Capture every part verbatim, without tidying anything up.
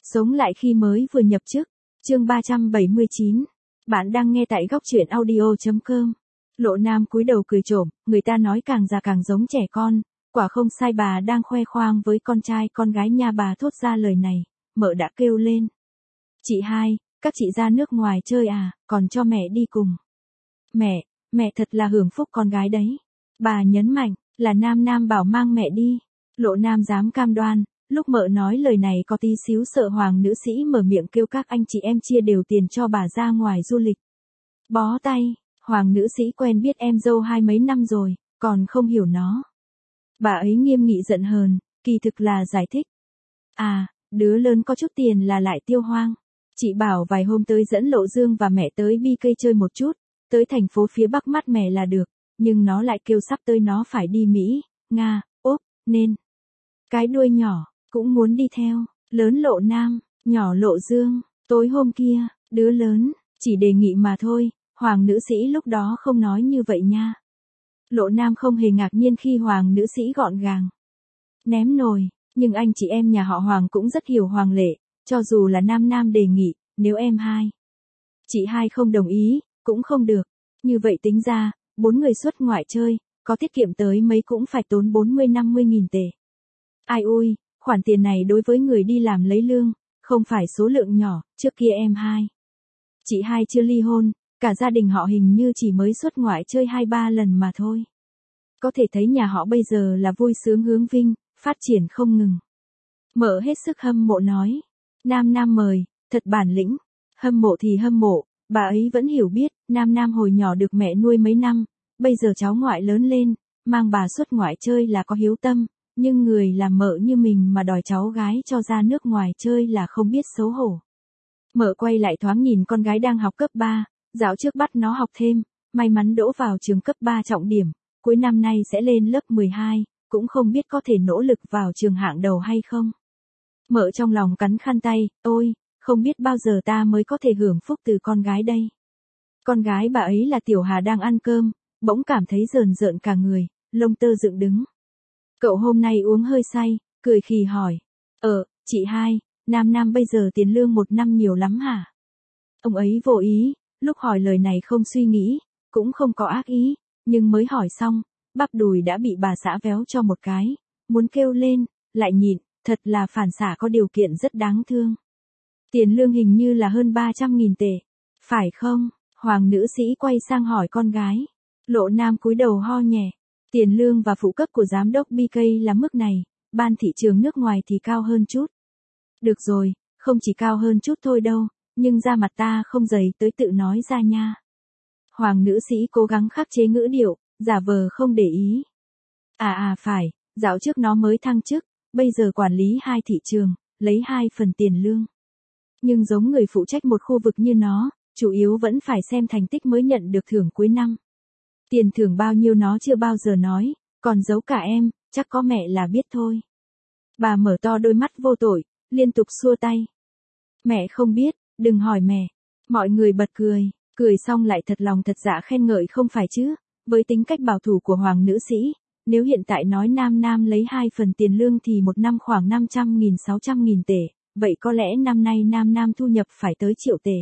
Sống lại khi mới vừa nhập chức. Chương ba trăm bảy mươi chín. Bạn đang nghe tại góc truyện audio chấm com. Lộ Nam cúi đầu cười trộm, người ta nói càng già càng giống trẻ con, quả không sai, bà đang khoe khoang với con trai con gái nha. Bà thốt ra lời này, mợ đã kêu lên. Chị hai, các chị ra nước ngoài chơi à, còn cho mẹ đi cùng. Mẹ, mẹ thật là hưởng phúc con gái đấy. Bà nhấn mạnh, là Nam Nam bảo mang mẹ đi. Lộ Nam dám cam đoan, lúc mợ nói lời này có tí xíu sợ Hoàng nữ sĩ mở miệng kêu các anh chị em chia đều tiền cho bà ra ngoài du lịch. Bó tay, Hoàng nữ sĩ quen biết em dâu hai mấy năm rồi, còn không hiểu nó. Bà ấy nghiêm nghị giận hờn, kỳ thực là giải thích. À, đứa lớn có chút tiền là lại tiêu hoang. Chị bảo vài hôm tới dẫn Lộ Dương và mẹ tới bê ca chơi một chút, tới thành phố phía Bắc mát mẻ là được, nhưng nó lại kêu sắp tới nó phải đi Mỹ, Nga, Úc, nên. Cái đuôi nhỏ, cũng muốn đi theo, lớn Lộ Nam, nhỏ Lộ Dương. Tối hôm kia, đứa lớn, chỉ đề nghị mà thôi, Hoàng nữ sĩ lúc đó không nói như vậy nha. Lộ Nam không hề ngạc nhiên khi Hoàng nữ sĩ gọn gàng ném nồi, nhưng anh chị em nhà họ Hoàng cũng rất hiểu Hoàng lệ, cho dù là Nam Nam đề nghị, nếu em hai, chị hai không đồng ý, cũng không được. Như vậy tính ra, bốn người xuất ngoại chơi, có tiết kiệm tới mấy cũng phải tốn bốn mươi năm mươi nghìn tệ. Ai ui, khoản tiền này đối với người đi làm lấy lương, không phải số lượng nhỏ. Trước kia em hai, chị hai chưa ly hôn, cả gia đình họ hình như chỉ mới xuất ngoại chơi hai ba lần mà thôi. Có thể thấy nhà họ bây giờ là vui sướng hướng vinh, phát triển không ngừng. Mợ hết sức hâm mộ nói. Nam Nam mời, thật bản lĩnh. Hâm mộ thì hâm mộ, bà ấy vẫn hiểu biết, Nam Nam hồi nhỏ được mẹ nuôi mấy năm, bây giờ cháu ngoại lớn lên, mang bà xuất ngoại chơi là có hiếu tâm, nhưng người làm mợ như mình mà đòi cháu gái cho ra nước ngoài chơi là không biết xấu hổ. Mợ quay lại thoáng nhìn con gái đang học cấp ba, dạo trước bắt nó học thêm, may mắn đỗ vào trường cấp ba trọng điểm, cuối năm nay sẽ lên lớp mười hai, cũng không biết có thể nỗ lực vào trường hạng đầu hay không. Mợ trong lòng cắn khăn tay, ôi, không biết bao giờ ta mới có thể hưởng phúc từ con gái đây. Con gái bà ấy là Tiểu Hà đang ăn cơm, bỗng cảm thấy rờn rợn cả người, lông tơ dựng đứng. Cậu hôm nay uống hơi say, cười khì hỏi. Ờ, chị hai, Nam Nam bây giờ tiền lương một năm nhiều lắm hả? Ông ấy vô ý, lúc hỏi lời này không suy nghĩ, cũng không có ác ý, nhưng mới hỏi xong, bắp đùi đã bị bà xã véo cho một cái, muốn kêu lên, lại nhịn, thật là phản xạ có điều kiện rất đáng thương. Tiền lương hình như là hơn ba trăm nghìn tệ, phải không? Hoàng nữ sĩ quay sang hỏi con gái. Lộ Nam cúi đầu ho nhẹ. Tiền lương và phụ cấp của giám đốc bê ca là mức này, ban thị trường nước ngoài thì cao hơn chút. Được rồi, không chỉ cao hơn chút thôi đâu, nhưng da mặt ta không dày tới tự nói ra nha. Hoàng nữ sĩ cố gắng khắc chế ngữ điệu, giả vờ không để ý. À à phải, dạo trước nó mới thăng chức, bây giờ quản lý hai thị trường, lấy hai phần tiền lương. Nhưng giống người phụ trách một khu vực như nó, chủ yếu vẫn phải xem thành tích mới nhận được thưởng cuối năm. Tiền thưởng bao nhiêu nó chưa bao giờ nói, còn giấu cả em, chắc có mẹ là biết thôi. Bà mở to đôi mắt vô tội, liên tục xua tay. Mẹ không biết, đừng hỏi mẹ. Mọi người bật cười, cười xong lại thật lòng thật dạ khen ngợi không phải chứ, với tính cách bảo thủ của Hoàng nữ sĩ, nếu hiện tại nói Nam Nam lấy hai phần tiền lương thì một năm khoảng năm trăm nghìn sáu trăm nghìn tệ, vậy có lẽ năm nay Nam Nam thu nhập phải tới triệu tệ.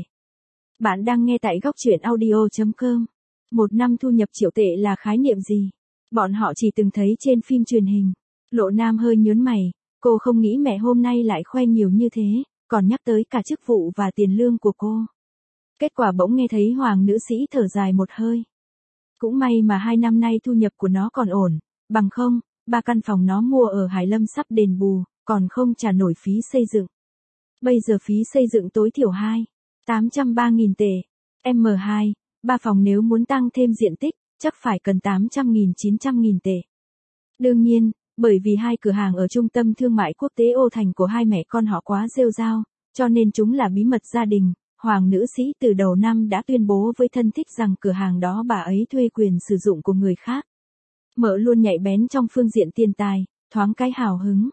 Bạn đang nghe tại góc truyện audio chấm com. Một năm thu nhập triệu tệ là khái niệm gì? Bọn họ chỉ từng thấy trên phim truyền hình. Lộ Nam hơi nhớn mày, cô không nghĩ mẹ hôm nay lại khoe nhiều như thế, còn nhắc tới cả chức vụ và tiền lương của cô. Kết quả bỗng nghe thấy Hoàng nữ sĩ thở dài một hơi. Cũng may mà hai năm nay thu nhập của nó còn ổn, bằng không, ba căn phòng nó mua ở Hải Lâm sắp đền bù, còn không trả nổi phí xây dựng. Bây giờ phí xây dựng tối thiểu hai, tám trăm ba nghìn tệ, M hai, ba phòng nếu muốn tăng thêm diện tích, chắc phải cần tám trăm nghìn chín trăm nghìn tệ. Đương nhiên, bởi vì hai cửa hàng ở trung tâm thương mại quốc tế Ô Thành của hai mẹ con họ quá rêu rao, cho nên chúng là bí mật gia đình. Hoàng nữ sĩ từ đầu năm đã tuyên bố với thân thích rằng cửa hàng đó bà ấy thuê quyền sử dụng của người khác. Mợ luôn nhạy bén trong phương diện tiền tài, thoáng cái hào hứng.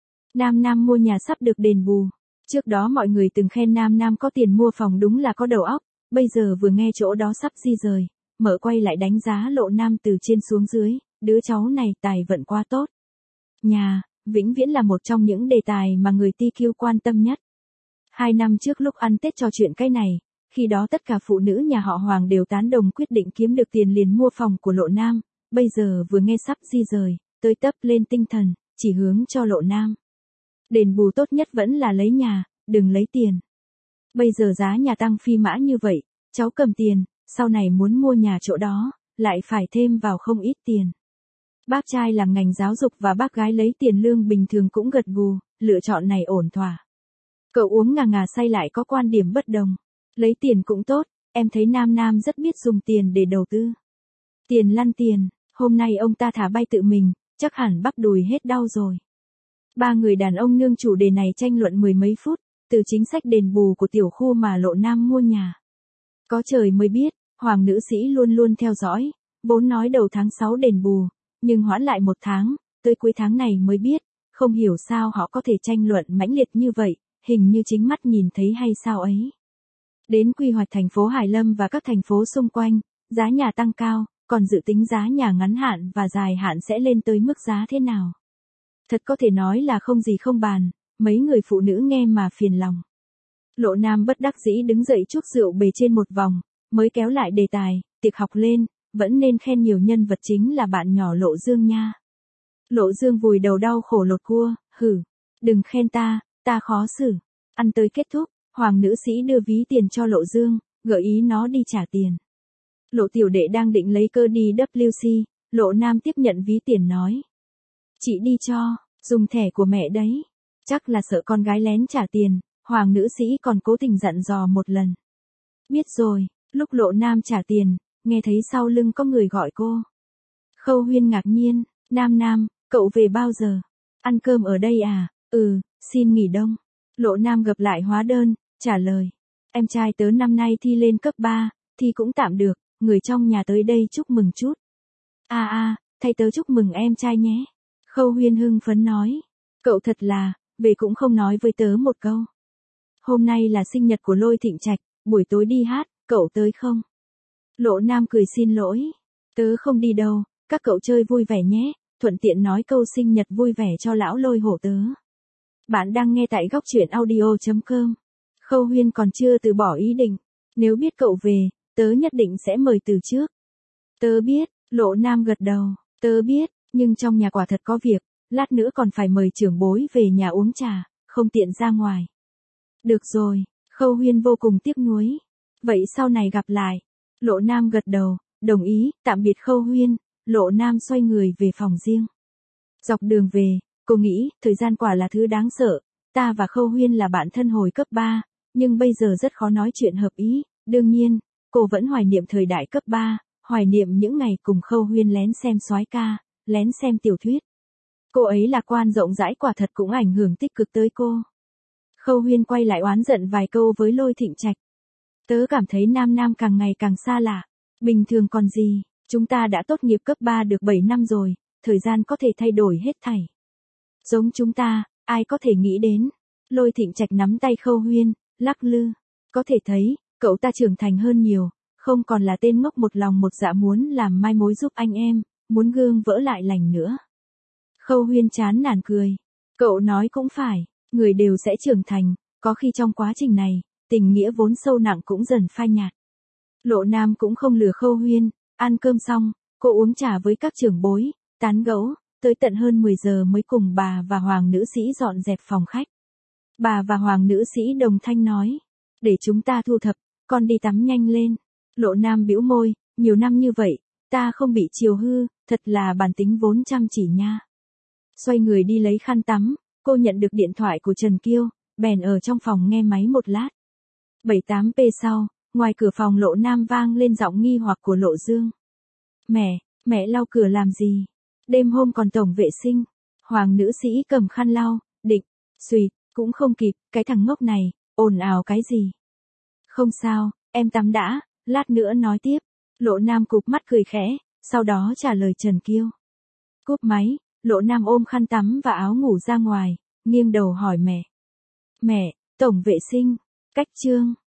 Nam Nam mua nhà sắp được đền bù. Trước đó mọi người từng khen Nam Nam có tiền mua phòng đúng là có đầu óc, bây giờ vừa nghe chỗ đó sắp di rời, mợ quay lại đánh giá Lộ Nam từ trên xuống dưới, đứa cháu này tài vận quá tốt. Nhà, vĩnh viễn là một trong những đề tài mà người ti kiu quan tâm nhất. Hai năm trước lúc ăn Tết trò chuyện cái này, khi đó tất cả phụ nữ nhà họ Hoàng đều tán đồng quyết định kiếm được tiền liền mua phòng của Lộ Nam, bây giờ vừa nghe sắp di rời, tới tấp lên tinh thần, chỉ hướng cho Lộ Nam. Đền bù tốt nhất vẫn là lấy nhà, đừng lấy tiền. Bây giờ giá nhà tăng phi mã như vậy, cháu cầm tiền, sau này muốn mua nhà chỗ đó, lại phải thêm vào không ít tiền. Bác trai làm ngành giáo dục và bác gái lấy tiền lương bình thường cũng gật gù, lựa chọn này ổn thỏa. Cậu uống ngà ngà say lại có quan điểm bất đồng. Lấy tiền cũng tốt, em thấy Nam Nam rất biết dùng tiền để đầu tư. Tiền lăn tiền, hôm nay ông ta thả bay tự mình, chắc hẳn bắp đùi hết đau rồi. Ba người đàn ông nương chủ đề này tranh luận mười mấy phút, từ chính sách đền bù của tiểu khu mà Lộ Nam mua nhà. Có trời mới biết, Hoàng nữ sĩ luôn luôn theo dõi, vốn nói đầu tháng sáu đền bù, nhưng hoãn lại một tháng, tới cuối tháng này mới biết, không hiểu sao họ có thể tranh luận mãnh liệt như vậy, hình như chính mắt nhìn thấy hay sao ấy. Đến quy hoạch thành phố Hải Lâm và các thành phố xung quanh, giá nhà tăng cao, còn dự tính giá nhà ngắn hạn và dài hạn sẽ lên tới mức giá thế nào. Thật có thể nói là không gì không bàn, mấy người phụ nữ nghe mà phiền lòng. Lộ Nam bất đắc dĩ đứng dậy chuốc rượu bề trên một vòng, mới kéo lại đề tài, tiệc học lên, vẫn nên khen nhiều nhân vật chính là bạn nhỏ Lộ Dương nha. Lộ Dương vùi đầu đau khổ lột cua, hử, đừng khen ta, ta khó xử. Ăn tới kết thúc, Hoàng nữ sĩ đưa ví tiền cho Lộ Dương, gợi ý nó đi trả tiền. Lộ tiểu đệ đang định lấy cơ đi W C, Lộ Nam tiếp nhận ví tiền nói. Chị đi cho, dùng thẻ của mẹ đấy. Chắc là sợ con gái lén trả tiền, Hoàng nữ sĩ còn cố tình dặn dò một lần. Biết rồi, lúc Lộ Nam trả tiền, nghe thấy sau lưng có người gọi cô. Khâu Huyên ngạc nhiên, Nam Nam, cậu về bao giờ? Ăn cơm ở đây à? Ừ, xin nghỉ đông. Lộ Nam gập lại hóa đơn, trả lời. Em trai tớ năm nay thi lên cấp ba, thi cũng tạm được, người trong nhà tới đây chúc mừng chút. À à, thay tớ chúc mừng em trai nhé. Khâu Huyên hưng phấn nói. Cậu thật là, về cũng không nói với tớ một câu. Hôm nay là sinh nhật của Lôi Thịnh Trạch, buổi tối đi hát, cậu tới không? Lộ Nam cười xin lỗi. Tớ không đi đâu, các cậu chơi vui vẻ nhé, thuận tiện nói câu sinh nhật vui vẻ cho lão Lôi hổ tớ. Bạn đang nghe tại góc truyện audio chấm com. Khâu Huyên còn chưa từ bỏ ý định. Nếu biết cậu về, tớ nhất định sẽ mời từ trước. Tớ biết, Lộ Nam gật đầu. Tớ biết, nhưng trong nhà quả thật có việc, lát nữa còn phải mời trưởng bối về nhà uống trà, không tiện ra ngoài. Được rồi, Khâu Huyên vô cùng tiếc nuối. Vậy sau này gặp lại. Lộ Nam gật đầu, đồng ý, tạm biệt Khâu Huyên. Lộ Nam xoay người về phòng riêng. Dọc đường về, cô nghĩ, thời gian quả là thứ đáng sợ. Ta và Khâu Huyên là bạn thân hồi cấp ba, nhưng bây giờ rất khó nói chuyện hợp ý. Đương nhiên, cô vẫn hoài niệm thời đại cấp ba, hoài niệm những ngày cùng Khâu Huyên lén xem soái ca, lén xem tiểu thuyết. Cô ấy lạc quan rộng rãi quả thật cũng ảnh hưởng tích cực tới cô. Khâu Huyên quay lại oán giận vài câu với Lôi Thịnh Trạch. Tớ cảm thấy Nam Nam càng ngày càng xa lạ. Bình thường còn gì, chúng ta đã tốt nghiệp cấp ba được bảy năm rồi, thời gian có thể thay đổi hết thảy. Giống chúng ta, ai có thể nghĩ đến. Lôi Thịnh Trạch nắm tay Khâu Huyên, lắc lư. Có thể thấy, cậu ta trưởng thành hơn nhiều, không còn là tên ngốc một lòng một dạ muốn làm mai mối giúp anh em, muốn gương vỡ lại lành nữa. Khâu Huyên chán nản cười. Cậu nói cũng phải, người đều sẽ trưởng thành, có khi trong quá trình này, tình nghĩa vốn sâu nặng cũng dần phai nhạt. Lộ Nam cũng không lừa Khâu Huyên, ăn cơm xong, cô uống trà với các trưởng bối, tán gẫu, tới tận hơn mười giờ mới cùng bà và Hoàng nữ sĩ dọn dẹp phòng khách. Bà và Hoàng nữ sĩ đồng thanh nói, để chúng ta thu thập, con đi tắm nhanh lên. Lộ Nam bĩu môi, nhiều năm như vậy, ta không bị chiều hư, thật là bản tính vốn chăm chỉ nha. Xoay người đi lấy khăn tắm, cô nhận được điện thoại của Trần Kiêu, bèn ở trong phòng nghe máy một lát. bảy tám phút sau, ngoài cửa phòng Lộ Nam vang lên giọng nghi hoặc của Lộ Dương. Mẹ, mẹ lau cửa làm gì? Đêm hôm còn tổng vệ sinh. Hoàng nữ sĩ cầm khăn lau, định, xùyt, cũng không kịp, cái thằng ngốc này, ồn ào cái gì? Không sao, em tắm đã, lát nữa nói tiếp. Lộ Nam cụp mắt cười khẽ, sau đó trả lời Trần Kiêu. Cúp máy, Lộ Nam ôm khăn tắm và áo ngủ ra ngoài, nghiêng đầu hỏi mẹ. Mẹ, tổng vệ sinh, cách chương.